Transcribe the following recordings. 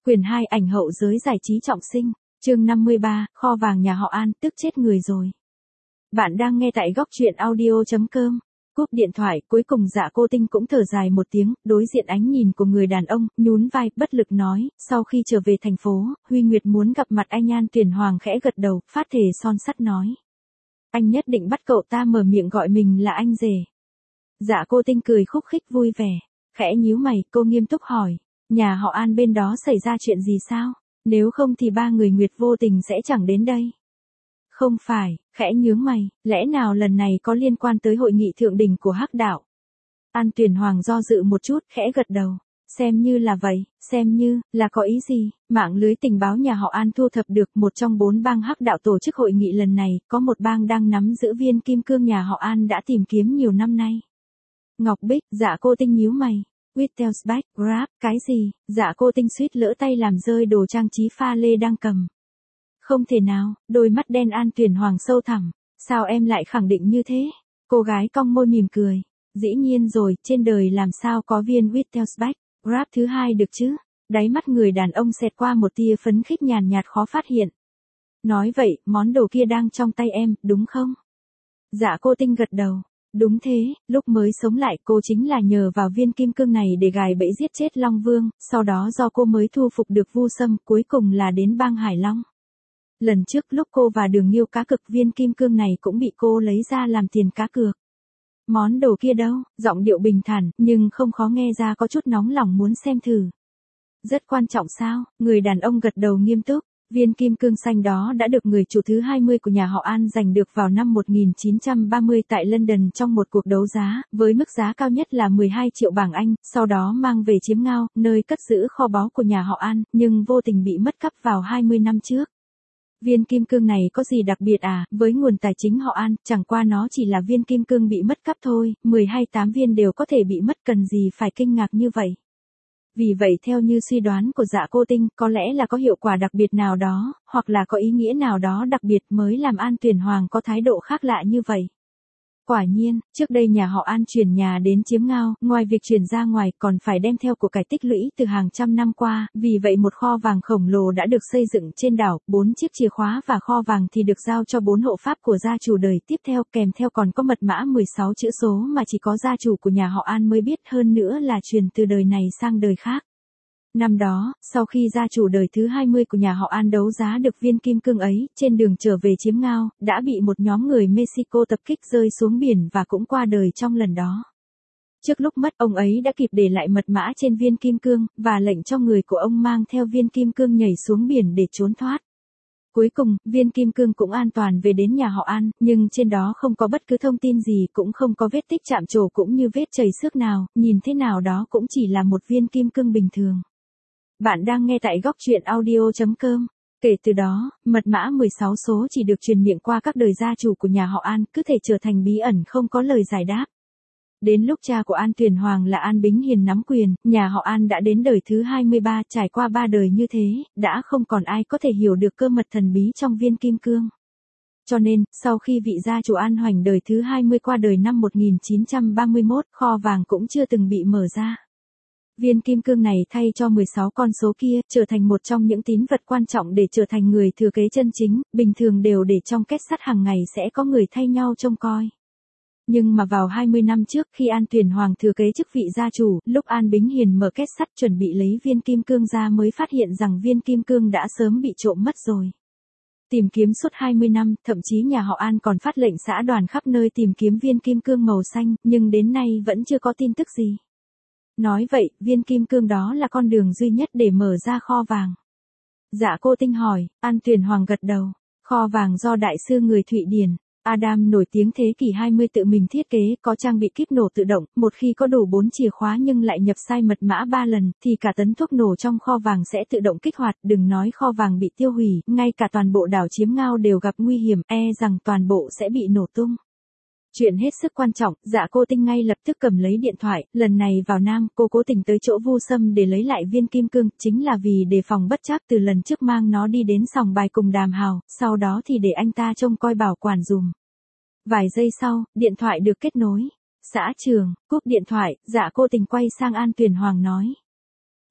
Quyền 2 ảnh hậu giới giải trí trọng sinh, chương 53, kho vàng nhà họ An, tức chết người rồi. Bạn đang nghe tại góc truyện audio.com. Cúp điện thoại, cuối cùng Dạ Cô Tinh cũng thở dài một tiếng, đối diện ánh nhìn của người đàn ông, nhún vai, bất lực nói, sau khi trở về thành phố, Huy Nguyệt muốn gặp mặt anh An Tuyền Hoàng khẽ gật đầu, phát thề son sắt nói. Anh nhất định bắt cậu ta mở miệng gọi mình là anh rể. Dạ Cô Tinh cười khúc khích vui vẻ, khẽ nhíu mày, cô nghiêm túc hỏi, nhà họ An bên đó xảy ra chuyện gì sao? Nếu không thì ba người Nguyệt vô tình sẽ chẳng đến đây. Không phải, khẽ nhướng mày, lẽ nào lần này có liên quan tới hội nghị thượng đỉnh của Hắc đạo? An Tuyền Hoàng do dự một chút, khẽ gật đầu. Xem như là vậy, xem như, là có ý gì? Mạng lưới tình báo nhà họ An thu thập được một trong 4 bang Hắc đạo tổ chức hội nghị lần này, có một bang đang nắm giữ viên kim cương nhà họ An đã tìm kiếm nhiều năm nay. Ngọc Bích, Dạ Cô Tinh nhíu mày. Wittelsbach, Grab, cái gì? Dạ Cô Tinh suýt lỡ tay làm rơi đồ trang trí pha lê đang cầm. Không thể nào, đôi mắt đen An Tuyền Hoàng sâu thẳm. Sao em lại khẳng định như thế? Cô gái cong môi mỉm cười. Dĩ nhiên rồi, trên đời làm sao có viên Wittelsbach, Grab thứ hai được chứ? Đáy mắt người đàn ông xẹt qua một tia phấn khích nhàn nhạt khó phát hiện. Nói vậy, món đồ kia đang trong tay em, đúng không? Dạ Cô Tinh gật đầu. Đúng thế, lúc mới sống lại cô chính là nhờ vào viên kim cương này để gài bẫy giết chết Long Vương, sau đó do cô mới thu phục được Vu Sâm, cuối cùng là đến bang Hải Long. Lần trước lúc cô và Đường Nhiêu cá cược viên kim cương này cũng bị cô lấy ra làm tiền cá cược. Món đồ kia đâu? Giọng điệu bình thản, nhưng không khó nghe ra có chút nóng lòng muốn xem thử. Rất quan trọng sao? Người đàn ông gật đầu nghiêm túc. Viên kim cương xanh đó đã được người chủ thứ 20 của nhà họ An giành được vào năm 1930 tại London trong một cuộc đấu giá, với mức giá cao nhất là 12 triệu bảng Anh, sau đó mang về Chiếm Ngao, nơi cất giữ kho báu của nhà họ An, nhưng vô tình bị mất cắp vào 20 năm trước. Viên kim cương này có gì đặc biệt à? Với nguồn tài chính họ An, chẳng qua nó chỉ là viên kim cương bị mất cắp thôi, 10 hay 8 viên đều có thể bị mất, cần gì phải kinh ngạc như vậy. Vì vậy theo như suy đoán của Dạ Cô Tinh, có lẽ là có hiệu quả đặc biệt nào đó, hoặc là có ý nghĩa nào đó đặc biệt mới làm An Tuyền Hoàng có thái độ khác lạ như vậy. Quả nhiên, trước đây nhà họ An chuyển nhà đến Chiếm Ngao, ngoài việc chuyển ra ngoài còn phải đem theo của cải tích lũy từ hàng trăm năm qua, vì vậy một kho vàng khổng lồ đã được xây dựng trên đảo, 4 chiếc chìa khóa và kho vàng thì được giao cho 4 hộ pháp của gia chủ đời tiếp theo, kèm theo còn có mật mã 16 chữ số mà chỉ có gia chủ của nhà họ An mới biết, hơn nữa là truyền từ đời này sang đời khác. Năm đó, sau khi gia chủ đời thứ 20 của nhà họ An đấu giá được viên kim cương ấy, trên đường trở về Chiếm Ngao, đã bị một nhóm người Mexico tập kích rơi xuống biển và cũng qua đời trong lần đó. Trước lúc mất, ông ấy đã kịp để lại mật mã trên viên kim cương, và lệnh cho người của ông mang theo viên kim cương nhảy xuống biển để trốn thoát. Cuối cùng, viên kim cương cũng an toàn về đến nhà họ An, nhưng trên đó không có bất cứ thông tin gì, cũng không có vết tích chạm trổ cũng như vết chảy xước nào, nhìn thế nào đó cũng chỉ là một viên kim cương bình thường. Bạn đang nghe tại góc truyện audio.com. Kể từ đó, mật mã 16 số chỉ được truyền miệng qua các đời gia chủ của nhà họ An, cứ thể trở thành bí ẩn không có lời giải đáp. Đến lúc cha của An Tuyền Hoàng là An Bính Hiền nắm quyền, nhà họ An đã đến đời thứ 23, trải qua 3 đời như thế, đã không còn ai có thể hiểu được cơ mật thần bí trong viên kim cương. Cho nên, sau khi vị gia chủ An Hoành đời thứ 20 qua đời năm 1931, kho vàng cũng chưa từng bị mở ra. Viên kim cương này thay cho 16 con số kia, trở thành một trong những tín vật quan trọng để trở thành người thừa kế chân chính, bình thường đều để trong kết sắt, hàng ngày sẽ có người thay nhau trông coi. Nhưng mà vào 20 năm trước, khi An Tuyền Hoàng thừa kế chức vị gia chủ, lúc An Bính Hiền mở kết sắt chuẩn bị lấy viên kim cương ra mới phát hiện rằng viên kim cương đã sớm bị trộm mất rồi. Tìm kiếm suốt 20 năm, thậm chí nhà họ An còn phát lệnh xã đoàn khắp nơi tìm kiếm viên kim cương màu xanh, nhưng đến nay vẫn chưa có tin tức gì. Nói vậy, viên kim cương đó là con đường duy nhất để mở ra kho vàng. Dạ Cô Tinh hỏi, An Tuyền Hoàng gật đầu. Kho vàng do đại sư người Thụy Điển, Adam nổi tiếng thế kỷ 20 tự mình thiết kế, có trang bị kíp nổ tự động, một khi có đủ 4 chìa khóa nhưng lại nhập sai mật mã 3 lần, thì cả tấn thuốc nổ trong kho vàng sẽ tự động kích hoạt, đừng nói kho vàng bị tiêu hủy, ngay cả toàn bộ đảo Chiếm Ngao đều gặp nguy hiểm, rằng toàn bộ sẽ bị nổ tung. Chuyện hết sức quan trọng, Dạ Cô Tinh ngay lập tức cầm lấy điện thoại, lần này vào Nam, cô cố tình tới chỗ Vu Sâm để lấy lại viên kim cương, chính là vì đề phòng bất trắc từ lần trước mang nó đi đến sòng bài cùng Đàm Hào, sau đó thì để anh ta trông coi bảo quản dùm. Vài giây sau, điện thoại được kết nối. Xã Trường, cúp điện thoại, Dạ Cô Tinh quay sang An Tuyền Hoàng nói.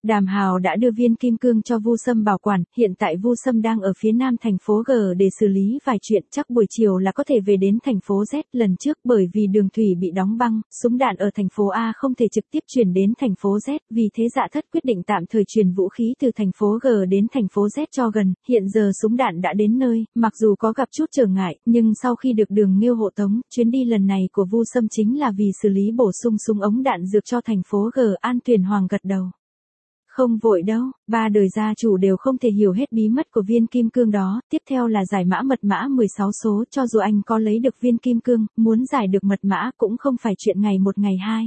Đàm Hào đã đưa viên kim cương cho Vu Sâm bảo quản, hiện tại Vu Sâm đang ở phía nam thành phố G để xử lý vài chuyện, chắc buổi chiều là có thể về đến thành phố Z. Lần trước bởi vì đường thủy bị đóng băng, súng đạn ở thành phố A không thể trực tiếp chuyển đến thành phố Z, vì thế Dạ Thất quyết định tạm thời chuyển vũ khí từ thành phố G đến thành phố Z cho gần. Hiện giờ súng đạn đã đến nơi, mặc dù có gặp chút trở ngại, nhưng sau khi được Đường Nghiêu hộ tống, chuyến đi lần này của Vu Sâm chính là vì xử lý bổ sung súng ống đạn dược cho thành phố G. An Tuyền Hoàng gật đầu. Không vội đâu, ba đời gia chủ đều không thể hiểu hết bí mật của viên kim cương đó, tiếp theo là giải mã mật mã 16 số, cho dù anh có lấy được viên kim cương, muốn giải được mật mã cũng không phải chuyện ngày một ngày hai.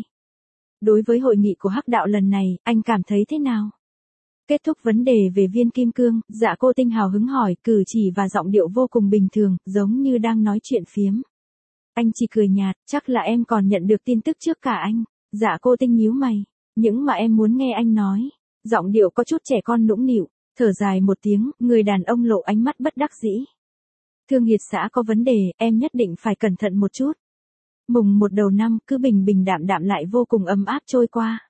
Đối với hội nghị của Hắc Đạo lần này, anh cảm thấy thế nào? Kết thúc vấn đề về viên kim cương, Dạ Cô Tinh hào hứng hỏi, cử chỉ và giọng điệu vô cùng bình thường, giống như đang nói chuyện phiếm. Anh chỉ cười nhạt, chắc là em còn nhận được tin tức trước cả anh. Dạ Cô Tinh nhíu mày, những mà em muốn nghe anh nói. Giọng điệu có chút trẻ con nũng nịu, thở dài một tiếng, người đàn ông lộ ánh mắt bất đắc dĩ. Thương Hiệt xã có vấn đề, em nhất định phải cẩn thận một chút. Mùng 1 đầu năm, cứ bình bình đạm đạm lại vô cùng ấm áp trôi qua.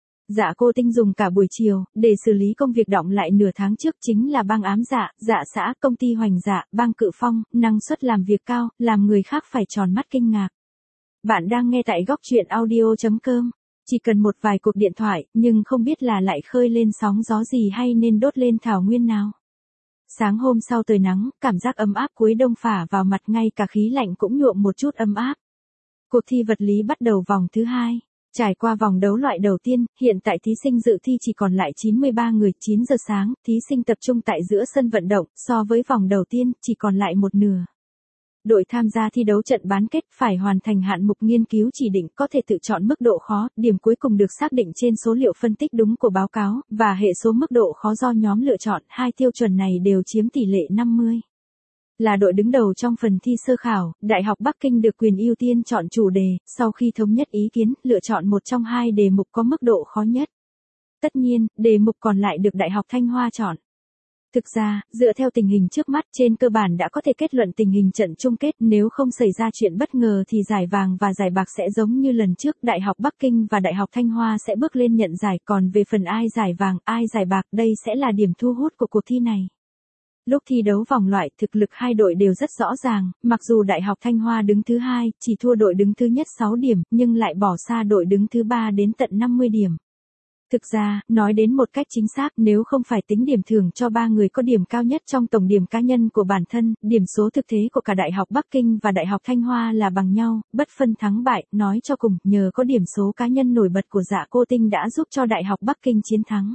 Dạ Cô Tinh dùng cả buổi chiều, để xử lý công việc đọng lại nửa tháng trước chính là bang ám dạ, dạ xã, công ty Hoành Dạ, bang Cự Phong, năng suất làm việc cao, làm người khác phải tròn mắt kinh ngạc. Bạn đang nghe tại góc truyện audio.com. Chỉ cần một vài cuộc điện thoại, nhưng không biết là lại khơi lên sóng gió gì hay nên đốt lên thảo nguyên nào. Sáng hôm sau trời nắng, cảm giác ấm áp cuối đông phả vào mặt, ngay cả khí lạnh cũng nhuộm một chút ấm áp. Cuộc thi vật lý bắt đầu vòng thứ 2. Trải qua vòng đấu loại đầu tiên, hiện tại thí sinh dự thi chỉ còn lại 93 người. 9 giờ sáng, thí sinh tập trung tại giữa sân vận động, so với vòng đầu tiên, chỉ còn lại một nửa. Đội tham gia thi đấu trận bán kết phải hoàn thành hạng mục nghiên cứu chỉ định, có thể tự chọn mức độ khó, điểm cuối cùng được xác định trên số liệu phân tích đúng của báo cáo, và hệ số mức độ khó do nhóm lựa chọn, hai tiêu chuẩn này đều chiếm tỷ lệ 50. Là đội đứng đầu trong phần thi sơ khảo, Đại học Bắc Kinh được quyền ưu tiên chọn chủ đề, sau khi thống nhất ý kiến, lựa chọn một trong hai đề mục có mức độ khó nhất. Tất nhiên, đề mục còn lại được Đại học Thanh Hoa chọn. Thực ra, dựa theo tình hình trước mắt, trên cơ bản đã có thể kết luận tình hình trận chung kết, nếu không xảy ra chuyện bất ngờ thì giải vàng và giải bạc sẽ giống như lần trước, Đại học Bắc Kinh và Đại học Thanh Hoa sẽ bước lên nhận giải, còn về phần ai giải vàng, ai giải bạc, đây sẽ là điểm thu hút của cuộc thi này. Lúc thi đấu vòng loại, thực lực hai đội đều rất rõ ràng, mặc dù Đại học Thanh Hoa đứng thứ 2, chỉ thua đội đứng thứ nhất 6 điểm, nhưng lại bỏ xa đội đứng thứ 3 đến tận 50 điểm. Thực ra, nói đến một cách chính xác, nếu không phải tính điểm thưởng cho 3 người có điểm cao nhất trong tổng điểm cá nhân của bản thân, điểm số thực tế của cả Đại học Bắc Kinh và Đại học Thanh Hoa là bằng nhau, bất phân thắng bại. Nói cho cùng, nhờ có điểm số cá nhân nổi bật của Dạ Cô Tinh đã giúp cho Đại học Bắc Kinh chiến thắng.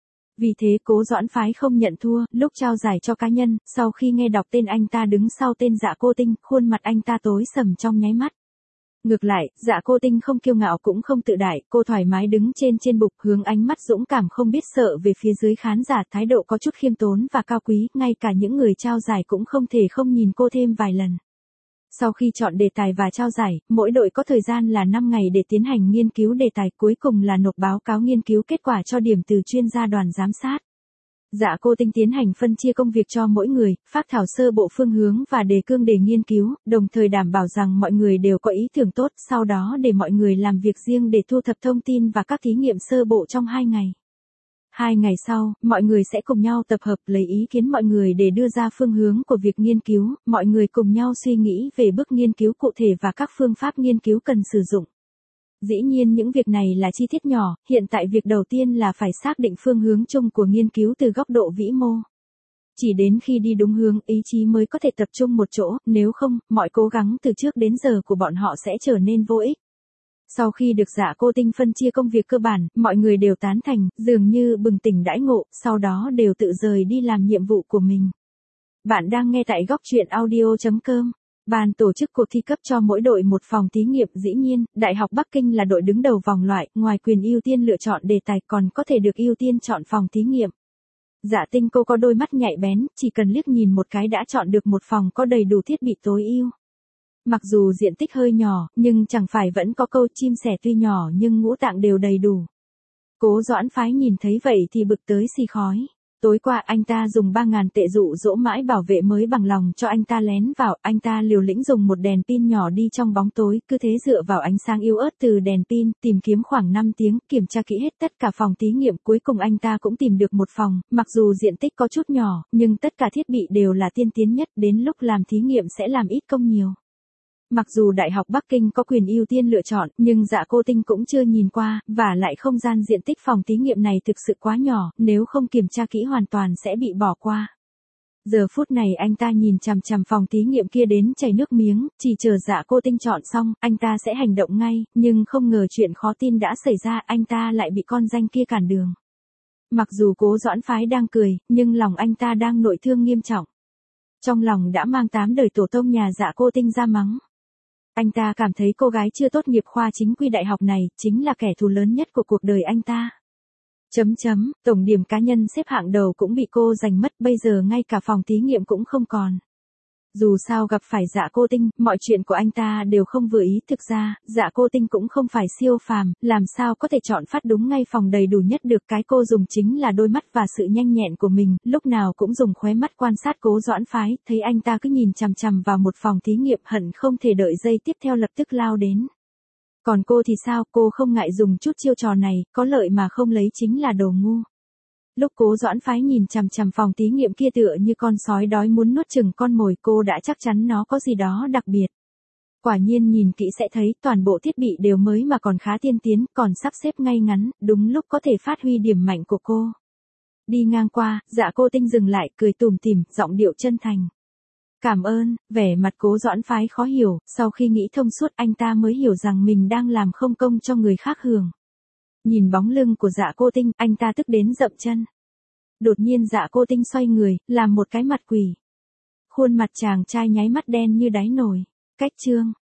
Vì thế Cố Doãn phái không nhận thua, lúc trao giải cho cá nhân, sau khi nghe đọc tên anh ta đứng sau tên Dạ Cô Tinh, khuôn mặt anh ta tối sầm trong nháy mắt. Ngược lại, Dạ Cô Tinh không kiêu ngạo cũng không tự đại, cô thoải mái đứng trên bục, hướng ánh mắt dũng cảm không biết sợ về phía dưới khán giả, thái độ có chút khiêm tốn và cao quý, ngay cả những người trao giải cũng không thể không nhìn cô thêm vài lần. Sau khi chọn đề tài và trao giải, mỗi đội có thời gian là 5 ngày để tiến hành nghiên cứu đề tài, cuối cùng là nộp báo cáo nghiên cứu kết quả cho điểm từ chuyên gia đoàn giám sát. Dạ Cô Tinh tiến hành phân chia công việc cho mỗi người, phác thảo sơ bộ phương hướng và đề cương đề nghiên cứu, đồng thời đảm bảo rằng mọi người đều có ý tưởng tốt, sau đó để mọi người làm việc riêng để thu thập thông tin và các thí nghiệm sơ bộ trong 2 ngày. 2 ngày sau, mọi người sẽ cùng nhau tập hợp, lấy ý kiến mọi người để đưa ra phương hướng của việc nghiên cứu, mọi người cùng nhau suy nghĩ về bước nghiên cứu cụ thể và các phương pháp nghiên cứu cần sử dụng. Dĩ nhiên những việc này là chi tiết nhỏ, hiện tại việc đầu tiên là phải xác định phương hướng chung của nghiên cứu từ góc độ vĩ mô. Chỉ đến khi đi đúng hướng, ý chí mới có thể tập trung một chỗ, nếu không, mọi cố gắng từ trước đến giờ của bọn họ sẽ trở nên vô ích. Sau khi được Dạ Cô Tinh phân chia công việc cơ bản, mọi người đều tán thành, dường như bừng tỉnh đãi ngộ, sau đó đều tự rời đi làm nhiệm vụ của mình. Bạn đang nghe tại góc truyện audio.com. Ban tổ chức cuộc thi cấp cho mỗi đội một phòng thí nghiệm, dĩ nhiên, Đại học Bắc Kinh là đội đứng đầu vòng loại, ngoài quyền ưu tiên lựa chọn đề tài còn có thể được ưu tiên chọn phòng thí nghiệm. Dạ Tinh cô có đôi mắt nhạy bén, chỉ cần liếc nhìn một cái đã chọn được một phòng có đầy đủ thiết bị tối ưu. Mặc dù diện tích hơi nhỏ, nhưng chẳng phải vẫn có câu chim sẻ tuy nhỏ nhưng ngũ tạng đều đầy đủ. Cố Doãn phái nhìn thấy vậy thì bực tới xì khói. Tối qua anh ta dùng 3.000 tệ dụ dỗ mãi bảo vệ mới bằng lòng cho anh ta lén vào, anh ta liều lĩnh dùng một đèn pin nhỏ đi trong bóng tối, cứ thế dựa vào ánh sáng yếu ớt từ đèn pin, tìm kiếm khoảng 5 tiếng, kiểm tra kỹ hết tất cả phòng thí nghiệm, cuối cùng anh ta cũng tìm được một phòng, mặc dù diện tích có chút nhỏ, nhưng tất cả thiết bị đều là tiên tiến nhất, đến lúc làm thí nghiệm sẽ làm ít công nhiều. Mặc dù Đại học Bắc Kinh có quyền ưu tiên lựa chọn, nhưng Dạ Cô Tinh cũng chưa nhìn qua, và lại không gian diện tích phòng thí nghiệm này thực sự quá nhỏ, nếu không kiểm tra kỹ hoàn toàn sẽ bị bỏ qua. Giờ phút này anh ta nhìn chằm chằm phòng thí nghiệm kia đến chảy nước miếng, chỉ chờ Dạ Cô Tinh chọn xong, anh ta sẽ hành động ngay, nhưng không ngờ chuyện khó tin đã xảy ra, anh ta lại bị con danh kia cản đường. Mặc dù Cố Doãn Phái đang cười, nhưng lòng anh ta đang nội thương nghiêm trọng. Trong lòng đã mang 8 đời tổ tông nhà Dạ Cô Tinh ra mắng. Anh ta cảm thấy cô gái chưa tốt nghiệp khoa chính quy đại học này, chính là kẻ thù lớn nhất của cuộc đời anh ta. Tổng điểm cá nhân xếp hạng đầu cũng bị cô giành mất, bây giờ ngay cả phòng thí nghiệm cũng không còn. Dù sao gặp phải Dạ Cô Tinh, mọi chuyện của anh ta đều không vừa ý, thực ra, Dạ Cô Tinh cũng không phải siêu phàm, làm sao có thể chọn phát đúng ngay phòng đầy đủ nhất được, cái cô dùng chính là đôi mắt và sự nhanh nhẹn của mình, lúc nào cũng dùng khóe mắt quan sát Cố Doãn Phái, thấy anh ta cứ nhìn chằm chằm vào một phòng thí nghiệm, hận không thể đợi giây tiếp theo lập tức lao đến. Còn cô thì sao, cô không ngại dùng chút chiêu trò này, có lợi mà không lấy chính là đồ ngu. Lúc Cố Doãn Phái nhìn chằm chằm phòng thí nghiệm kia tựa như con sói đói muốn nuốt chửng con mồi, cô đã chắc chắn nó có gì đó đặc biệt. Quả nhiên nhìn kỹ sẽ thấy toàn bộ thiết bị đều mới mà còn khá tiên tiến, còn sắp xếp ngay ngắn, đúng lúc có thể phát huy điểm mạnh của cô. Đi ngang qua, Dạ Cô Tinh dừng lại, cười tủm tỉm, giọng điệu chân thành. Cảm ơn, vẻ mặt Cố Doãn Phái khó hiểu, sau khi nghĩ thông suốt anh ta mới hiểu rằng mình đang làm không công cho người khác hưởng. Nhìn bóng lưng của Dạ Cô Tinh, anh ta tức đến dậm chân. Đột nhiên Dạ Cô Tinh xoay người, làm một cái mặt quỷ. Khuôn mặt chàng trai nháy mắt đen như đáy nồi. Cách chương